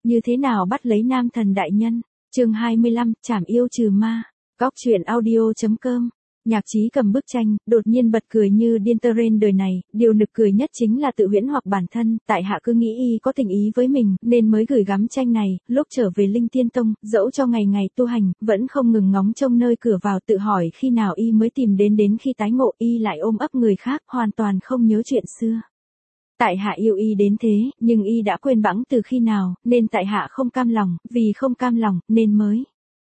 Như thế nào bắt lấy nam thần đại nhân? Chương 25, trảm yêu trừ ma. Góc truyện audio.com. Nhạc Chí cầm bức tranh, đột nhiên bật cười như điên tơ rên đời này, điều nực cười nhất chính là tự huyễn hoặc bản thân, tại hạ cứ nghĩ y có tình ý với mình, nên mới gửi gắm tranh này, lúc trở về Linh Tiên Tông, dẫu cho ngày ngày tu hành, vẫn không ngừng ngóng trông nơi cửa vào tự hỏi khi nào y mới tìm đến khi tái ngộ y lại ôm ấp người khác, hoàn toàn không nhớ chuyện xưa. Tại hạ yêu y đến thế, nhưng y đã quên bẵng từ khi nào, nên tại hạ không cam lòng, vì không cam lòng, nên mới.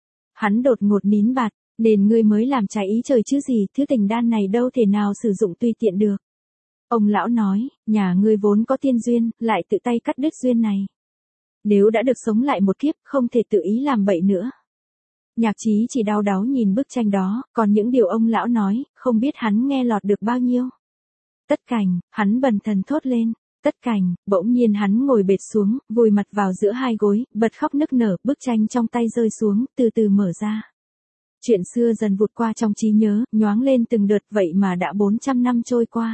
Hắn đột ngột nín bạt. Nên ngươi mới làm trái ý trời chứ gì, thứ tình đan này đâu thể nào sử dụng tùy tiện được. Ông lão nói, nhà ngươi vốn có tiên duyên, lại tự tay cắt đứt duyên này. Nếu đã được sống lại một kiếp, không thể tự ý làm bậy nữa. Nhạc Chí chỉ đau đáu nhìn bức tranh đó, còn những điều ông lão nói, không biết hắn nghe lọt được bao nhiêu. Tất Cảnh, hắn bần thần thốt lên. Tất Cảnh, bỗng nhiên hắn ngồi bệt xuống, vùi mặt vào giữa hai gối, bật khóc nức nở, bức tranh trong tay rơi xuống, từ từ mở ra. Chuyện xưa dần vụt qua trong trí nhớ, nhoáng lên từng đợt vậy mà đã 400 năm trôi qua.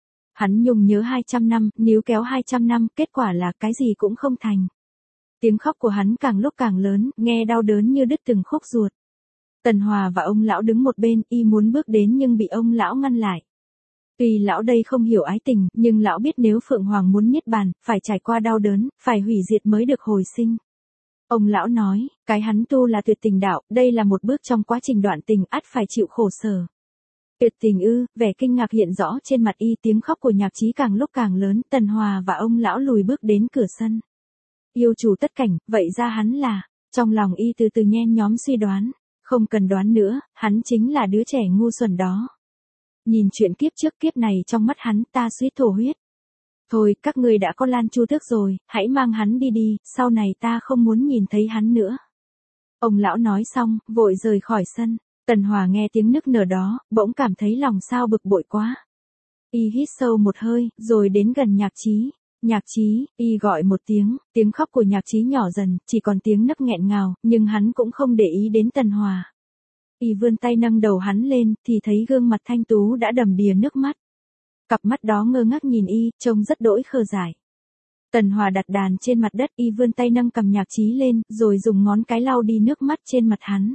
Hắn nhung nhớ 200 năm, níu kéo 200 năm, kết quả là cái gì cũng không thành. Tiếng khóc của hắn càng lúc càng lớn, nghe đau đớn như đứt từng khúc ruột. Tần Hòa và ông lão đứng một bên, y muốn bước đến nhưng bị ông lão ngăn lại. Tuy lão đây không hiểu ái tình, nhưng lão biết nếu Phượng Hoàng muốn niết bàn, phải trải qua đau đớn, phải hủy diệt mới được hồi sinh. Ông lão nói, cái hắn tu là tuyệt tình đạo, đây là một bước trong quá trình đoạn tình, ắt phải chịu khổ sở. Tuyệt tình ư? Vẻ kinh ngạc hiện rõ trên mặt y, tiếng khóc của Nhạc Chí càng lúc càng lớn, Tần Hòa và ông lão lùi bước đến cửa sân. Yêu chủ Tất Cảnh, vậy ra hắn là, trong lòng y từ từ nhen nhóm suy đoán, không cần đoán nữa, hắn chính là đứa trẻ ngu xuẩn đó. Nhìn chuyện kiếp trước kiếp này trong mắt hắn, ta suýt thổ huyết. Thôi, các ngươi đã có Lan Chu Tước rồi, hãy mang hắn đi đi, sau này ta không muốn nhìn thấy hắn nữa. Ông lão nói xong, vội rời khỏi sân. Tần Hòa nghe tiếng nức nở đó, bỗng cảm thấy lòng sao bực bội quá. Y hít sâu một hơi, rồi đến gần Nhạc Chí. Nhạc Chí, y gọi một tiếng, tiếng khóc của Nhạc Chí nhỏ dần, chỉ còn tiếng nấc nghẹn ngào, nhưng hắn cũng không để ý đến Tần Hòa. Y vươn tay nâng đầu hắn lên, thì thấy gương mặt thanh tú đã đầm đìa nước mắt. Cặp mắt đó ngơ ngác nhìn y, trông rất đỗi khờ dại. Tần Hòa đặt đàn trên mặt đất, y vươn tay nâng cằm Nhạc Chí lên, rồi dùng ngón cái lau đi nước mắt trên mặt hắn.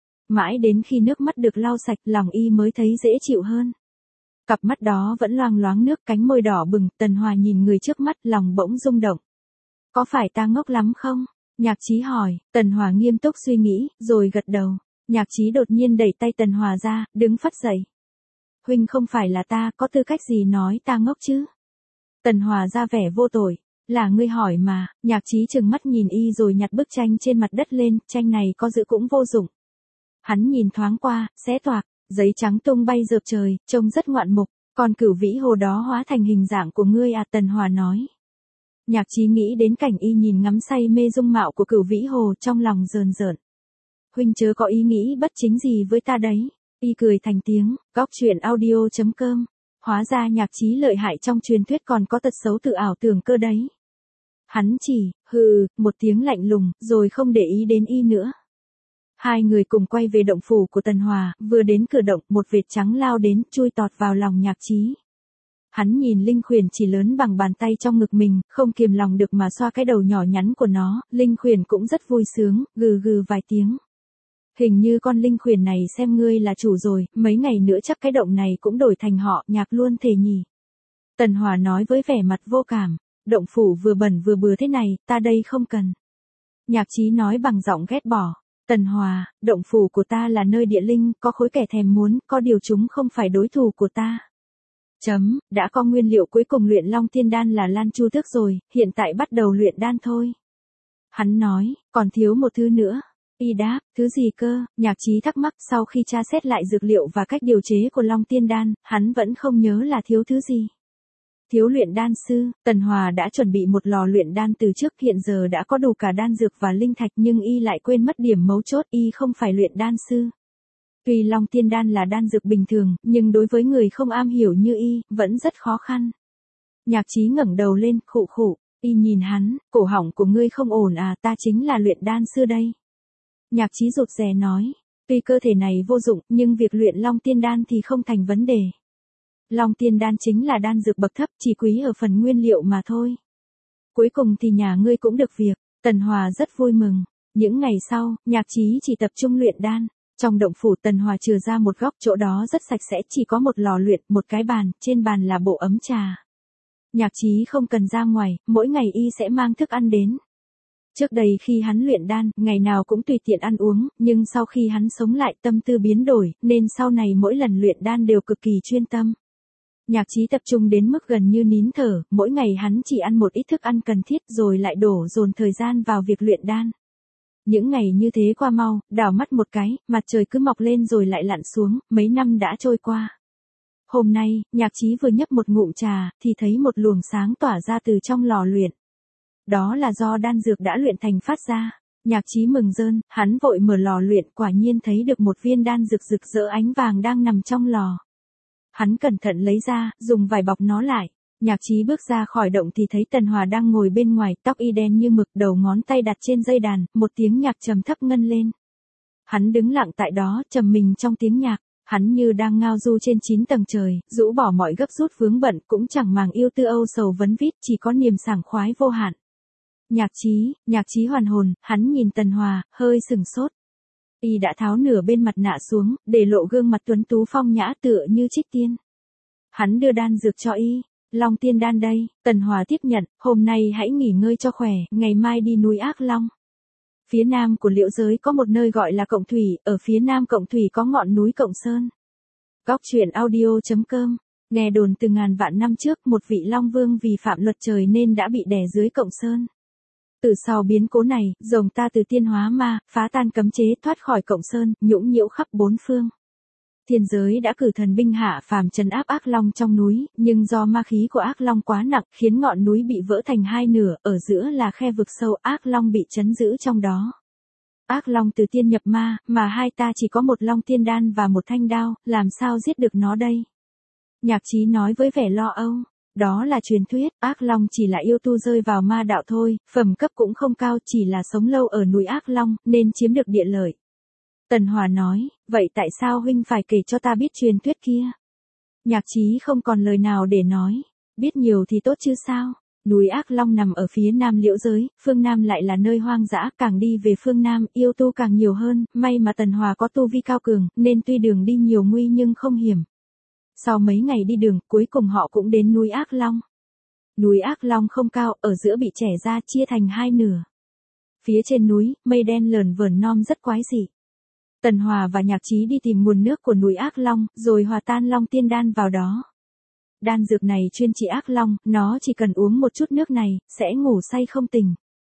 Mãi đến khi nước mắt được lau sạch, lòng y mới thấy dễ chịu hơn. Cặp mắt đó vẫn loang loáng nước, cánh môi đỏ bừng, Tần Hòa nhìn người trước mắt, lòng bỗng rung động. Có phải ta ngốc lắm không? Nhạc Chí hỏi. Tần Hòa nghiêm túc suy nghĩ, rồi gật đầu. Nhạc Chí đột nhiên đẩy tay Tần Hòa ra, đứng phắt dậy. Huynh không phải là ta, có tư cách gì nói ta ngốc chứ? Tần Hòa ra vẻ vô tội. Là ngươi hỏi mà. Nhạc Chí trừng mắt nhìn y rồi nhặt bức tranh trên mặt đất lên, tranh này có giữ cũng vô dụng. Hắn nhìn thoáng qua, xé toạc, giấy trắng tung bay rợp trời, trông rất ngoạn mục, còn Cửu Vĩ Hồ đó hóa thành hình dạng của ngươi à? Tần Hòa nói. Nhạc Chí nghĩ đến cảnh y nhìn ngắm say mê dung mạo của Cửu Vĩ Hồ, trong lòng rờn rợn. Huynh chớ có ý nghĩ bất chính gì với ta đấy. Y cười thành tiếng, góc truyện audio.com. Hóa ra Nhạc Chí lợi hại trong truyền thuyết còn có tật xấu tự ảo tưởng cơ đấy. Hắn chỉ, hừ, một tiếng lạnh lùng, rồi không để ý đến y nữa. Hai người cùng quay về động phủ của Tần Hòa, vừa đến cửa động, một vệt trắng lao đến, chui tọt vào lòng Nhạc Chí. Hắn nhìn linh khuyển chỉ lớn bằng bàn tay trong ngực mình, không kiềm lòng được mà xoa cái đầu nhỏ nhắn của nó, linh khuyển cũng rất vui sướng, gừ gừ vài tiếng. Hình như con linh khuyển này xem ngươi là chủ rồi, mấy ngày nữa chắc cái động này cũng đổi thành họ, Nhạc luôn thề nhỉ. Tần Hòa nói với vẻ mặt vô cảm, động phủ vừa bẩn vừa bừa thế này, ta đây không cần. Nhạc Chí nói bằng giọng ghét bỏ. Tần Hòa, động phủ của ta là nơi địa linh, có khối kẻ thèm muốn, có điều chúng không phải đối thủ của ta. Đã có nguyên liệu cuối cùng luyện Long Tiên Đan là Lan Chu Tước rồi, hiện tại bắt đầu luyện đan thôi. Hắn nói, còn thiếu một thứ nữa. Y đáp, thứ gì cơ? Nhạc Chí thắc mắc, sau khi tra xét lại dược liệu và cách điều chế của Long Tiên Đan, hắn vẫn không nhớ là thiếu thứ gì. Thiếu luyện đan sư. Tần Hòa đã chuẩn bị một lò luyện đan từ trước, hiện giờ đã có đủ cả đan dược và linh thạch, nhưng y lại quên mất điểm mấu chốt, y không phải luyện đan sư. Tuy Long Tiên Đan là đan dược bình thường, nhưng đối với người không am hiểu như y, vẫn rất khó khăn. Nhạc Chí ngẩng đầu lên, khụ khụ, y nhìn hắn, cổ họng của ngươi không ổn à? Ta chính là luyện đan sư đây. Nhạc Chí rụt rè nói, tuy cơ thể này vô dụng, nhưng việc luyện Long Tiên Đan thì không thành vấn đề. Long Tiên Đan chính là đan dược bậc thấp, chỉ quý ở phần nguyên liệu mà thôi. Cuối cùng thì nhà ngươi cũng được việc. Tần Hòa rất vui mừng. Những ngày sau, Nhạc Chí chỉ tập trung luyện đan. Trong động phủ Tần Hòa chừa ra một góc, chỗ đó rất sạch sẽ, chỉ có một lò luyện, một cái bàn, trên bàn là bộ ấm trà. Nhạc Chí không cần ra ngoài, mỗi ngày y sẽ mang thức ăn đến. Trước đây khi hắn luyện đan, ngày nào cũng tùy tiện ăn uống, nhưng sau khi hắn sống lại tâm tư biến đổi, nên sau này mỗi lần luyện đan đều cực kỳ chuyên tâm. Nhạc Chí tập trung đến mức gần như nín thở, mỗi ngày hắn chỉ ăn một ít thức ăn cần thiết rồi lại đổ dồn thời gian vào việc luyện đan. Những ngày như thế qua mau, đảo mắt một cái, mặt trời cứ mọc lên rồi lại lặn xuống, mấy năm đã trôi qua. Hôm nay, Nhạc Chí vừa nhấp một ngụm trà, thì thấy một luồng sáng tỏa ra từ trong lò luyện. Đó là do đan dược đã luyện thành phát ra. Nhạc Chí mừng rơn, hắn vội mở lò luyện, quả nhiên thấy được một viên đan dược rực rỡ ánh vàng đang nằm trong lò. Hắn cẩn thận lấy ra, dùng vải bọc nó lại. Nhạc Chí bước ra khỏi động thì thấy Tần Hòa đang ngồi bên ngoài, tóc y đen như mực, đầu ngón tay đặt trên dây đàn, một tiếng nhạc trầm thấp ngân lên. Hắn đứng lặng tại đó, trầm mình trong tiếng nhạc. Hắn như đang ngao du trên 9 tầng trời, rũ bỏ mọi gấp rút vướng bận, cũng chẳng màng yêu tư âu sầu vấn vít, chỉ có niềm sảng khoái vô hạn. Nhạc Chí hoàn hồn, hắn nhìn Tần Hòa, hơi sừng sốt. Y đã tháo nửa bên mặt nạ xuống, để lộ gương mặt tuấn tú phong nhã tựa như trích tiên. Hắn đưa đan dược cho y. Long tiên đan đây. Tần Hòa tiếp nhận, hôm nay hãy nghỉ ngơi cho khỏe, ngày mai đi núi Ác Long. Phía nam của Liễu Giới có một nơi gọi là Cộng Thủy, ở phía nam Cộng Thủy có ngọn núi Cộng Sơn. Góc truyện audio.com. Nghe đồn từ ngàn vạn năm trước, một vị Long Vương vì phạm luật trời nên đã bị đè dưới Cộng Sơn. Từ sau biến cố này, rồng ta từ tiên hóa ma, phá tan cấm chế, thoát khỏi Cộng Sơn, nhũng nhiễu khắp bốn phương. Thiên giới đã cử thần binh hạ phàm trấn áp Ác Long trong núi, nhưng do ma khí của Ác Long quá nặng, khiến ngọn núi bị vỡ thành hai nửa, ở giữa là khe vực sâu, Ác Long bị trấn giữ trong đó. Ác Long từ tiên nhập ma, mà hai ta chỉ có một Long tiên đan và một thanh đao, làm sao giết được nó đây? Nhạc Chí nói với vẻ lo âu. Đó là truyền thuyết, Ác Long chỉ là yêu tu rơi vào ma đạo thôi, phẩm cấp cũng không cao, chỉ là sống lâu ở núi Ác Long, nên chiếm được địa lợi. Tần Hòa nói, vậy tại sao huynh phải kể cho ta biết truyền thuyết kia? Nhạc Chí không còn lời nào để nói, biết nhiều thì tốt chứ sao? Núi Ác Long nằm ở phía nam Liễu Giới, phương nam lại là nơi hoang dã, càng đi về phương nam, yêu tu càng nhiều hơn, may mà Tần Hòa có tu vi cao cường, nên tuy đường đi nhiều nguy nhưng không hiểm. Sau mấy ngày đi đường, cuối cùng họ cũng đến núi Ác Long. Núi Ác Long không cao, ở giữa bị chẻ ra, chia thành hai nửa. Phía trên núi, mây đen lởn vởn non rất quái dị. Tần Hòa và Nhạc Chí đi tìm nguồn nước của núi Ác Long, rồi hòa tan Long tiên đan vào đó. Đan dược này chuyên trị Ác Long, nó chỉ cần uống một chút nước này, sẽ ngủ say không tỉnh.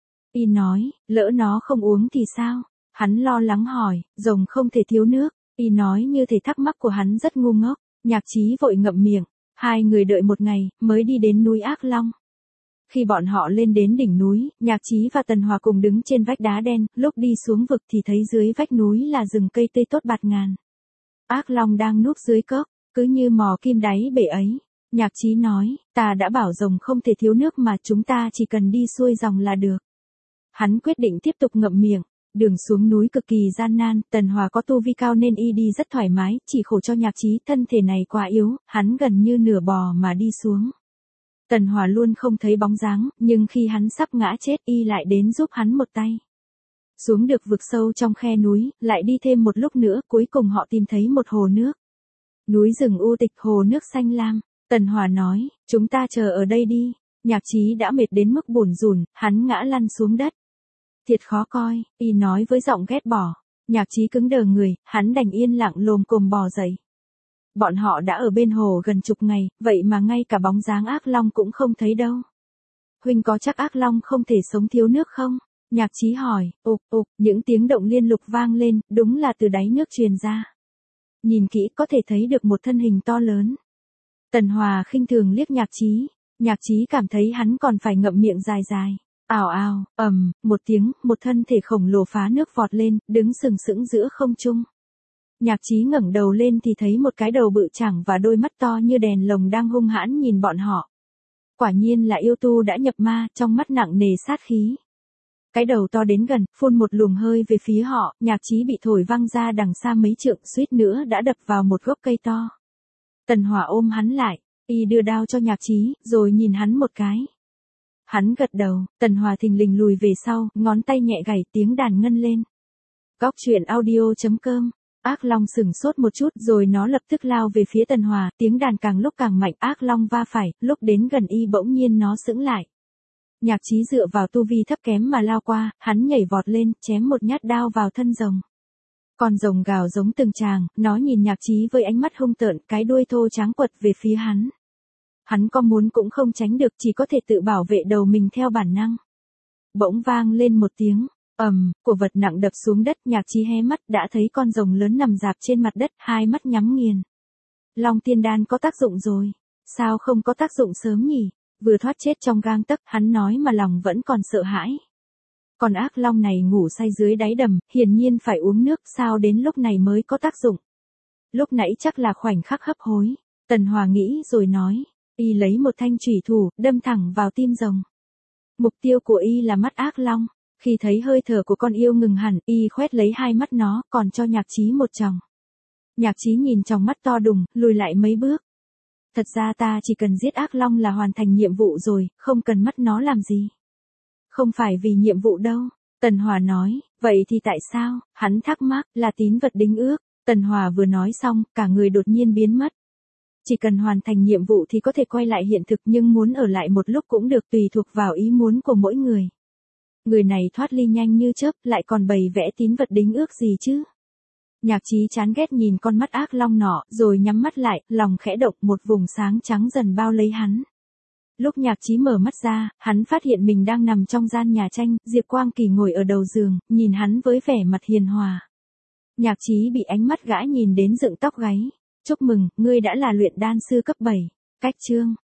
Y nói, lỡ nó không uống thì sao? Hắn lo lắng hỏi, rồng không thể thiếu nước. Y nói như thể thắc mắc của hắn rất ngu ngốc. Nhạc Chí vội ngậm miệng. Hai người đợi một ngày, mới đi đến núi Ác Long. Khi bọn họ lên đến đỉnh núi, Nhạc Chí và Tần Hòa cùng đứng trên vách đá đen, lúc đi xuống vực thì thấy dưới vách núi là rừng cây tươi tốt bạt ngàn. Ác Long đang núp dưới cốc, cứ như mò kim đáy bể ấy. Nhạc Chí nói, ta đã bảo rồng không thể thiếu nước mà, chúng ta chỉ cần đi xuôi dòng là được. Hắn quyết định tiếp tục ngậm miệng. Đường xuống núi cực kỳ gian nan, Tần Hòa có tu vi cao nên y đi rất thoải mái, chỉ khổ cho Nhạc Chí, thân thể này quá yếu, hắn gần như nửa bò mà đi xuống. Tần Hòa luôn không thấy bóng dáng, nhưng khi hắn sắp ngã chết y lại đến giúp hắn một tay. Xuống được vực sâu trong khe núi, lại đi thêm một lúc nữa, cuối cùng họ tìm thấy một hồ nước. Núi rừng u tịch, hồ nước xanh lam. Tần Hòa nói, chúng ta chờ ở đây đi. Nhạc Chí đã mệt đến mức bủn rủn, hắn ngã lăn xuống đất. Thiệt khó coi, y nói với giọng ghét bỏ. Nhạc Chí cứng đờ người, hắn đành yên lặng lồm cồm bò dậy. Bọn họ đã ở bên hồ gần chục ngày, vậy mà ngay cả bóng dáng Ác Long cũng không thấy đâu. Huynh có chắc Ác Long không thể sống thiếu nước không? Nhạc Chí hỏi, những tiếng động liên lục vang lên, đúng là từ đáy nước truyền ra. Nhìn kỹ có thể thấy được một thân hình to lớn. Tần Hòa khinh thường liếc Nhạc Chí. Nhạc Chí cảm thấy hắn còn phải ngậm miệng dài dài. Ào ào, một tiếng, một thân thể khổng lồ phá nước vọt lên, đứng sừng sững giữa không trung. Nhạc Chí ngẩng đầu lên thì thấy một cái đầu bự chảng và đôi mắt to như đèn lồng đang hung hãn nhìn bọn họ. Quả nhiên là yêu tu đã nhập ma, trong mắt nặng nề sát khí. Cái đầu to đến gần, phun một luồng hơi về phía họ, Nhạc Chí bị thổi văng ra đằng xa mấy trượng, suýt nữa đã đập vào một gốc cây to. Tần Hòa ôm hắn lại, y đưa đao cho Nhạc Chí, rồi nhìn hắn một cái. Hắn gật đầu, Tần Hòa thình lình lùi về sau, ngón tay nhẹ gảy tiếng đàn ngân lên. Góc truyện audio.com. Ác Long sửng sốt một chút rồi nó lập tức lao về phía Tần Hòa, tiếng đàn càng lúc càng mạnh, Ác Long va phải, lúc đến gần y bỗng nhiên nó sững lại. Nhạc Chí dựa vào tu vi thấp kém mà lao qua, hắn nhảy vọt lên, chém một nhát đao vào thân rồng. Con rồng gào giống từng tràng, nó nhìn Nhạc Chí với ánh mắt hung tợn, cái đuôi thô tráng quật về phía hắn. Hắn có muốn cũng không tránh được, chỉ có thể tự bảo vệ đầu mình theo bản năng. Bỗng vang lên một tiếng, của vật nặng đập xuống đất, Nhạc Chí hé mắt đã thấy con rồng lớn nằm rạp trên mặt đất, hai mắt nhắm nghiền. Long Tiên Đan có tác dụng rồi, sao không có tác dụng sớm nhỉ? Vừa thoát chết trong gang tấc, hắn nói mà lòng vẫn còn sợ hãi. Con ác long này ngủ say dưới đáy đầm, hiển nhiên phải uống nước, sao đến lúc này mới có tác dụng. Lúc nãy chắc là khoảnh khắc hấp hối. Tần Hòa nghĩ rồi nói, y lấy một thanh chủy thủ, đâm thẳng vào tim rồng. Mục tiêu của y là mắt ác long. Khi thấy hơi thở của con yêu ngừng hẳn, y khoét lấy hai mắt nó, còn cho Nhạc Chí một tròng. Nhạc Chí nhìn tròng mắt to đùng, lùi lại mấy bước. Thật ra ta chỉ cần giết ác long là hoàn thành nhiệm vụ rồi, không cần mắt nó làm gì. Không phải vì nhiệm vụ đâu. Tần Hòa nói, vậy thì tại sao? Hắn thắc mắc, là tín vật đính ước. Tần Hòa vừa nói xong, cả người đột nhiên biến mất. Chỉ cần hoàn thành nhiệm vụ thì có thể quay lại hiện thực, nhưng muốn ở lại một lúc cũng được, tùy thuộc vào ý muốn của mỗi người. Người này thoát ly nhanh như chớp, lại còn bày vẽ tín vật đính ước gì chứ? Nhạc Chí chán ghét nhìn con mắt ác long nọ, rồi nhắm mắt lại, lòng khẽ động, một vùng sáng trắng dần bao lấy hắn. Lúc Nhạc Chí mở mắt ra, hắn phát hiện mình đang nằm trong gian nhà tranh, Diệp Quang Kỳ ngồi ở đầu giường, nhìn hắn với vẻ mặt hiền hòa. Nhạc Chí bị ánh mắt gã nhìn đến dựng tóc gáy. Chúc mừng, ngươi đã là luyện đan sư cấp 7. Cách chương.